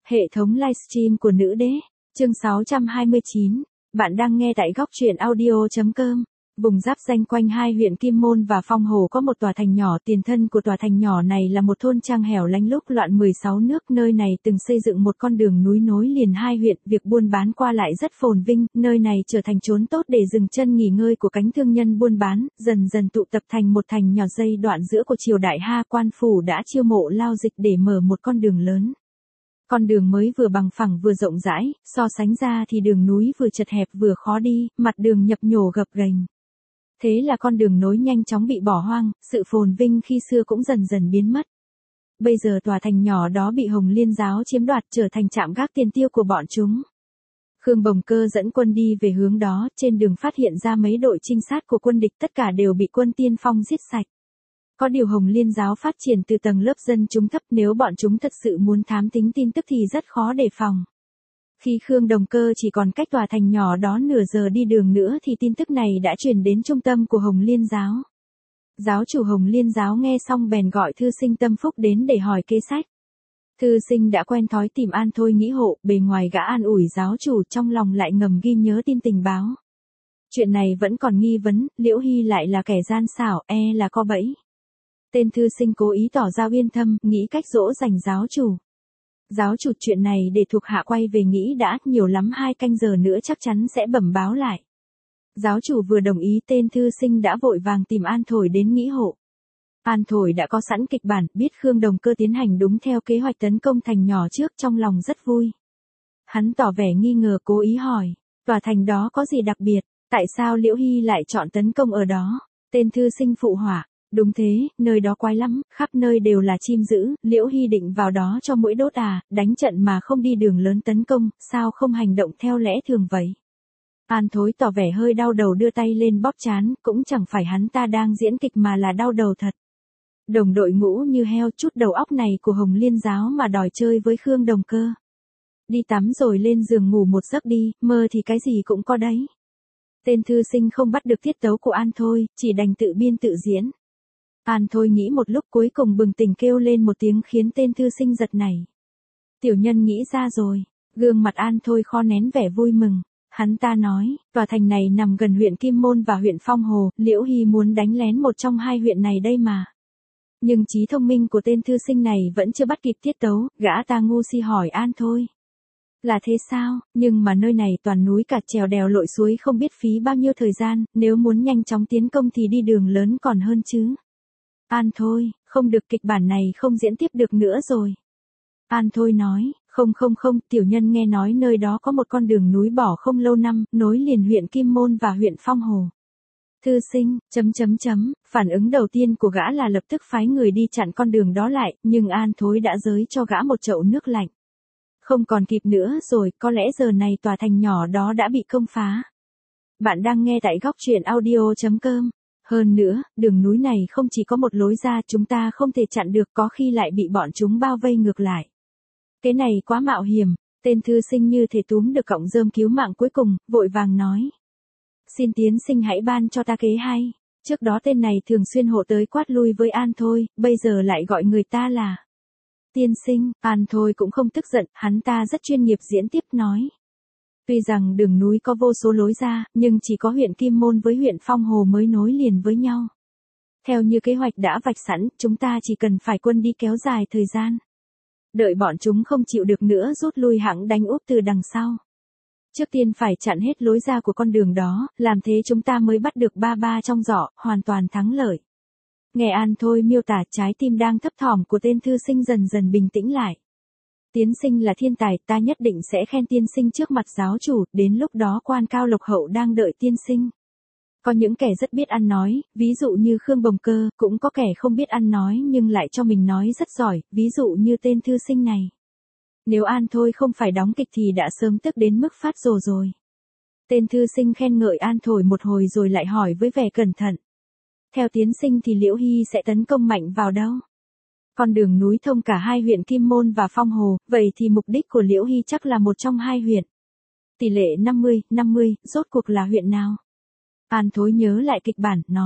Hệ thống livestream của nữ đế, chương 629. Bạn đang nghe tại góc truyện audio.com. Vùng giáp ranh quanh hai huyện Kim Môn và Phong Hồ có một tòa thành nhỏ. Tiền thân của tòa thành nhỏ này là một thôn trang hẻo lánh lúc loạn 16 nước. Nơi này từng xây dựng một con đường núi nối liền hai huyện. Việc buôn bán qua lại rất phồn vinh. Nơi này trở thành chốn tốt để dừng chân nghỉ ngơi của cánh thương nhân buôn bán. Dần dần tụ tập thành một thành nhỏ. Giai đoạn giữa của triều Đại Ha, quan phủ đã chiêu mộ lao dịch để mở một con đường lớn. Con đường mới vừa bằng phẳng vừa rộng rãi, so sánh ra thì đường núi vừa chật hẹp vừa khó đi, mặt đường nhập nhổ gập ghềnh. Thế là con đường nối nhanh chóng bị bỏ hoang, sự phồn vinh khi xưa cũng dần dần biến mất. Bây giờ tòa thành nhỏ đó bị Hồng Liên giáo chiếm đoạt, trở thành trạm gác tiền tiêu của bọn chúng. Khương Bồng Cơ dẫn quân đi về hướng đó, trên đường phát hiện ra mấy đội trinh sát của quân địch, tất cả đều bị quân Tiên Phong giết sạch. Có điều Hồng Liên giáo phát triển từ tầng lớp dân chúng thấp, nếu bọn chúng thật sự muốn thám tính tin tức thì rất khó đề phòng. Khi Khương Đồng Cơ chỉ còn cách tòa thành nhỏ đó nửa giờ đi đường nữa thì tin tức này đã truyền đến trung tâm của Hồng Liên giáo. Giáo chủ Hồng Liên giáo nghe xong bèn gọi thư sinh Tâm Phúc đến để hỏi kế sách. Thư sinh đã quen thói tìm An Thôi nghĩ hộ, bề ngoài gã an ủi giáo chủ, trong lòng lại ngầm ghi nhớ tin tình báo. Chuyện này vẫn còn nghi vấn, Liễu Hy lại là kẻ gian xảo, là có bẫy. Tên thư sinh cố ý tỏ ra uyên thâm, nghĩ cách dỗ dành giáo chủ. Giáo chủ, chuyện này để thuộc hạ quay về nghĩ đã, nhiều lắm 2 canh giờ nữa chắc chắn sẽ bẩm báo lại. Giáo chủ vừa đồng ý, tên thư sinh đã vội vàng tìm An Thổi đến nghĩ hộ. An Thổi đã có sẵn kịch bản, biết Khương Đồng Cơ tiến hành đúng theo kế hoạch tấn công thành nhỏ trước, trong lòng rất vui. Hắn tỏ vẻ nghi ngờ, cố ý hỏi, tòa thành đó có gì đặc biệt, tại sao Liễu Hy lại chọn tấn công ở đó? Tên thư sinh phụ họa. Đúng thế, nơi đó quái lắm, khắp nơi đều là chim dữ, Liễu Hy định vào đó cho muỗi đốt à, đánh trận mà không đi đường lớn tấn công, sao không hành động theo lẽ thường vậy? An Thối tỏ vẻ hơi đau đầu, đưa tay lên bóp trán, cũng chẳng phải hắn ta đang diễn kịch mà là đau đầu thật. Đồng đội ngũ như heo, chút đầu óc này của Hồng Liên giáo mà đòi chơi với Khương Đồng Cơ. Đi tắm rồi lên giường ngủ một giấc đi, mơ thì cái gì cũng có đấy. Tên thư sinh không bắt được tiết tấu của An Thôi, chỉ đành tự biên tự diễn. An Thôi nghĩ một lúc cuối cùng bừng tỉnh kêu lên một tiếng khiến tên thư sinh giật nảy. Tiểu nhân nghĩ ra rồi, gương mặt An Thôi kho nén vẻ vui mừng. Hắn ta nói, tòa thành này nằm gần huyện Kim Môn và huyện Phong Hồ, Liễu Hy muốn đánh lén một trong hai huyện này đây mà. Nhưng trí thông minh của tên thư sinh này vẫn chưa bắt kịp tiết tấu, gã ta ngu si hỏi An Thôi. Là thế sao, nhưng mà nơi này toàn núi cả, trèo đèo lội suối không biết phí bao nhiêu thời gian, nếu muốn nhanh chóng tiến công thì đi đường lớn còn hơn chứ. An Thôi, không được, kịch bản này không diễn tiếp được nữa rồi. An Thôi nói, không, tiểu nhân nghe nói nơi đó có một con đường núi bỏ không lâu năm, nối liền huyện Kim Môn và huyện Phong Hồ. Thư sinh, phản ứng đầu tiên của gã là lập tức phái người đi chặn con đường đó lại, nhưng An Thối đã giới cho gã một chậu nước lạnh. Không còn kịp nữa rồi, có lẽ giờ này tòa thành nhỏ đó đã bị công phá. Bạn đang nghe tại góc truyện audio.com. Hơn nữa, đường núi này không chỉ có một lối ra, chúng ta không thể chặn được, có khi lại bị bọn chúng bao vây ngược lại. Cái này quá mạo hiểm, tên thư sinh như thể túm được cọng rơm cứu mạng cuối cùng, vội vàng nói. Xin tiến sinh hãy ban cho ta kế hay, trước đó tên này thường xuyên hộ tới quát lui với An Thôi, bây giờ lại gọi người ta là tiên sinh. An Thôi cũng không tức giận, hắn ta rất chuyên nghiệp diễn tiếp nói. Tuy rằng đường núi có vô số lối ra, nhưng chỉ có huyện Kim Môn với huyện Phong Hồ mới nối liền với nhau. Theo như kế hoạch đã vạch sẵn, chúng ta chỉ cần phải quân đi kéo dài thời gian. Đợi bọn chúng không chịu được nữa rút lui hẵng đánh úp từ đằng sau. Trước tiên phải chặn hết lối ra của con đường đó, làm thế chúng ta mới bắt được ba trong giỏ, hoàn toàn thắng lợi. Nghe An Thôi miêu tả, trái tim đang thấp thỏm của tên thư sinh dần dần bình tĩnh lại. Tiên sinh là thiên tài, ta nhất định sẽ khen tiên sinh trước mặt giáo chủ, đến lúc đó quan cao lộc hậu đang đợi tiên sinh. Có những kẻ rất biết ăn nói, ví dụ như Khương Bồng Cơ, cũng có kẻ không biết ăn nói nhưng lại cho mình nói rất giỏi, ví dụ như tên thư sinh này. Nếu An Thôi không phải đóng kịch thì đã sớm tức đến mức phát rồ rồi. Tên thư sinh khen ngợi An Thổi một hồi rồi lại hỏi với vẻ cẩn thận. Theo tiến sinh thì Liễu Hy sẽ tấn công mạnh vào đâu? Con đường núi thông cả hai huyện Kim Môn và Phong Hồ, vậy thì mục đích của Liễu Hy chắc là một trong hai huyện. Tỷ lệ 50-50, rốt cuộc là huyện nào? An Thối nhớ lại kịch bản, nói.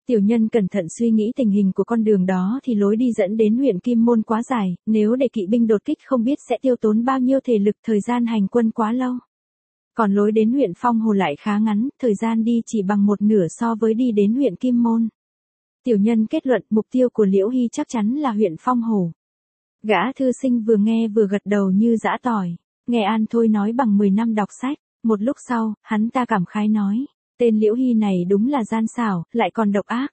Tiểu nhân cẩn thận suy nghĩ tình hình của con đường đó thì lối đi dẫn đến huyện Kim Môn quá dài, nếu để kỵ binh đột kích không biết sẽ tiêu tốn bao nhiêu thể lực, thời gian hành quân quá lâu. Còn lối đến huyện Phong Hồ lại khá ngắn, thời gian đi chỉ bằng một nửa so với đi đến huyện Kim Môn. Tiểu nhân kết luận mục tiêu của Liễu Hy chắc chắn là huyện Phong Hồ. Gã thư sinh vừa nghe vừa gật đầu như giã tỏi, nghe An Thôi nói bằng 10 năm đọc sách. Một lúc sau, hắn ta cảm khái nói, tên Liễu Hy này đúng là gian xảo, lại còn độc ác.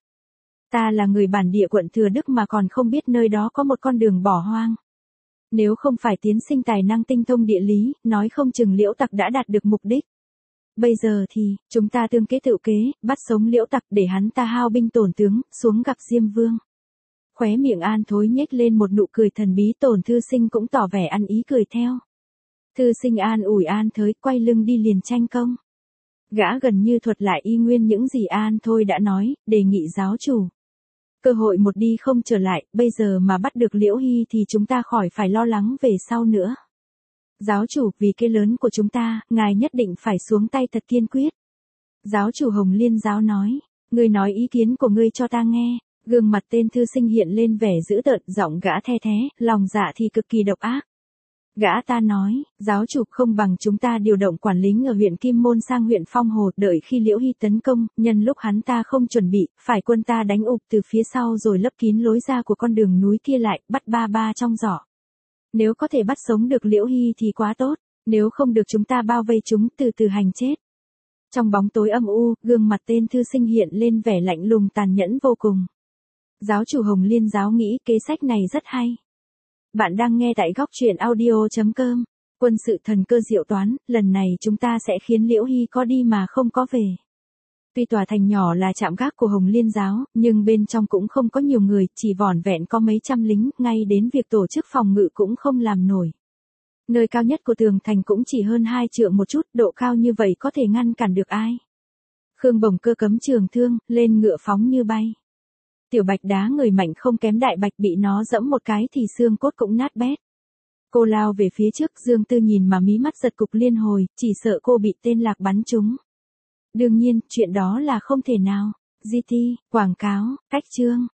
Ta là người bản địa quận Thừa Đức mà còn không biết nơi đó có một con đường bỏ hoang. Nếu không phải tiến sinh tài năng tinh thông địa lý, nói không chừng Liễu Tặc đã đạt được mục đích. Bây giờ thì, chúng ta tương kế tự kế, bắt sống Liễu Tặc để hắn ta hao binh tổn tướng, xuống gặp Diêm Vương. Khóe miệng An Thối nhếch lên một nụ cười thần bí, Tổn thư sinh cũng tỏ vẻ ăn ý cười theo. Thư sinh an ủi An Thới, quay lưng đi liền tranh công. Gã gần như thuật lại y nguyên những gì An Thôi đã nói, đề nghị giáo chủ. Cơ hội một đi không trở lại, bây giờ mà bắt được Liễu Hy thì chúng ta khỏi phải lo lắng về sau nữa. Giáo chủ, vì cái lớn của chúng ta, ngài nhất định phải xuống tay thật kiên quyết. Giáo chủ Hồng Liên giáo nói, ngươi nói ý kiến của ngươi cho ta nghe. Gương mặt tên thư sinh hiện lên vẻ dữ tợn, giọng gã the thế, lòng dạ thì cực kỳ độc ác. Gã ta nói, giáo chủ, không bằng chúng ta điều động quản lính ở huyện Kim Môn sang huyện Phong Hồ, đợi khi Liễu Hy tấn công, nhân lúc hắn ta không chuẩn bị, phải quân ta đánh ụp từ phía sau rồi lấp kín lối ra của con đường núi kia lại, bắt ba trong giỏ. Nếu có thể bắt sống được Liễu Hy thì quá tốt, nếu không được chúng ta bao vây chúng từ từ hành chết. Trong bóng tối âm u, gương mặt tên thư sinh hiện lên vẻ lạnh lùng tàn nhẫn vô cùng. Giáo chủ Hồng Liên giáo nghĩ kế sách này rất hay. Bạn đang nghe tại góc truyện audio.com. Quân sự thần cơ diệu toán, lần này chúng ta sẽ khiến Liễu Hy có đi mà không có về. Tuy tòa thành nhỏ là trạm gác của Hồng Liên giáo, nhưng bên trong cũng không có nhiều người, chỉ vỏn vẹn có mấy trăm lính, ngay đến việc tổ chức phòng ngự cũng không làm nổi. Nơi cao nhất của tường thành cũng chỉ hơn 2 trượng một chút, độ cao như vậy có thể ngăn cản được ai. Khương Bồng Cơ cấm trường thương, lên ngựa phóng như bay. Tiểu Bạch đá người mạnh không kém Đại Bạch, bị nó dẫm một cái thì xương cốt cũng nát bét. Cô lao về phía trước, Dương Tư nhìn mà mí mắt giật cục liên hồi, chỉ sợ cô bị tên Lạc bắn trúng. Đương nhiên, chuyện đó là không thể nào. GT, quảng cáo, cách chương.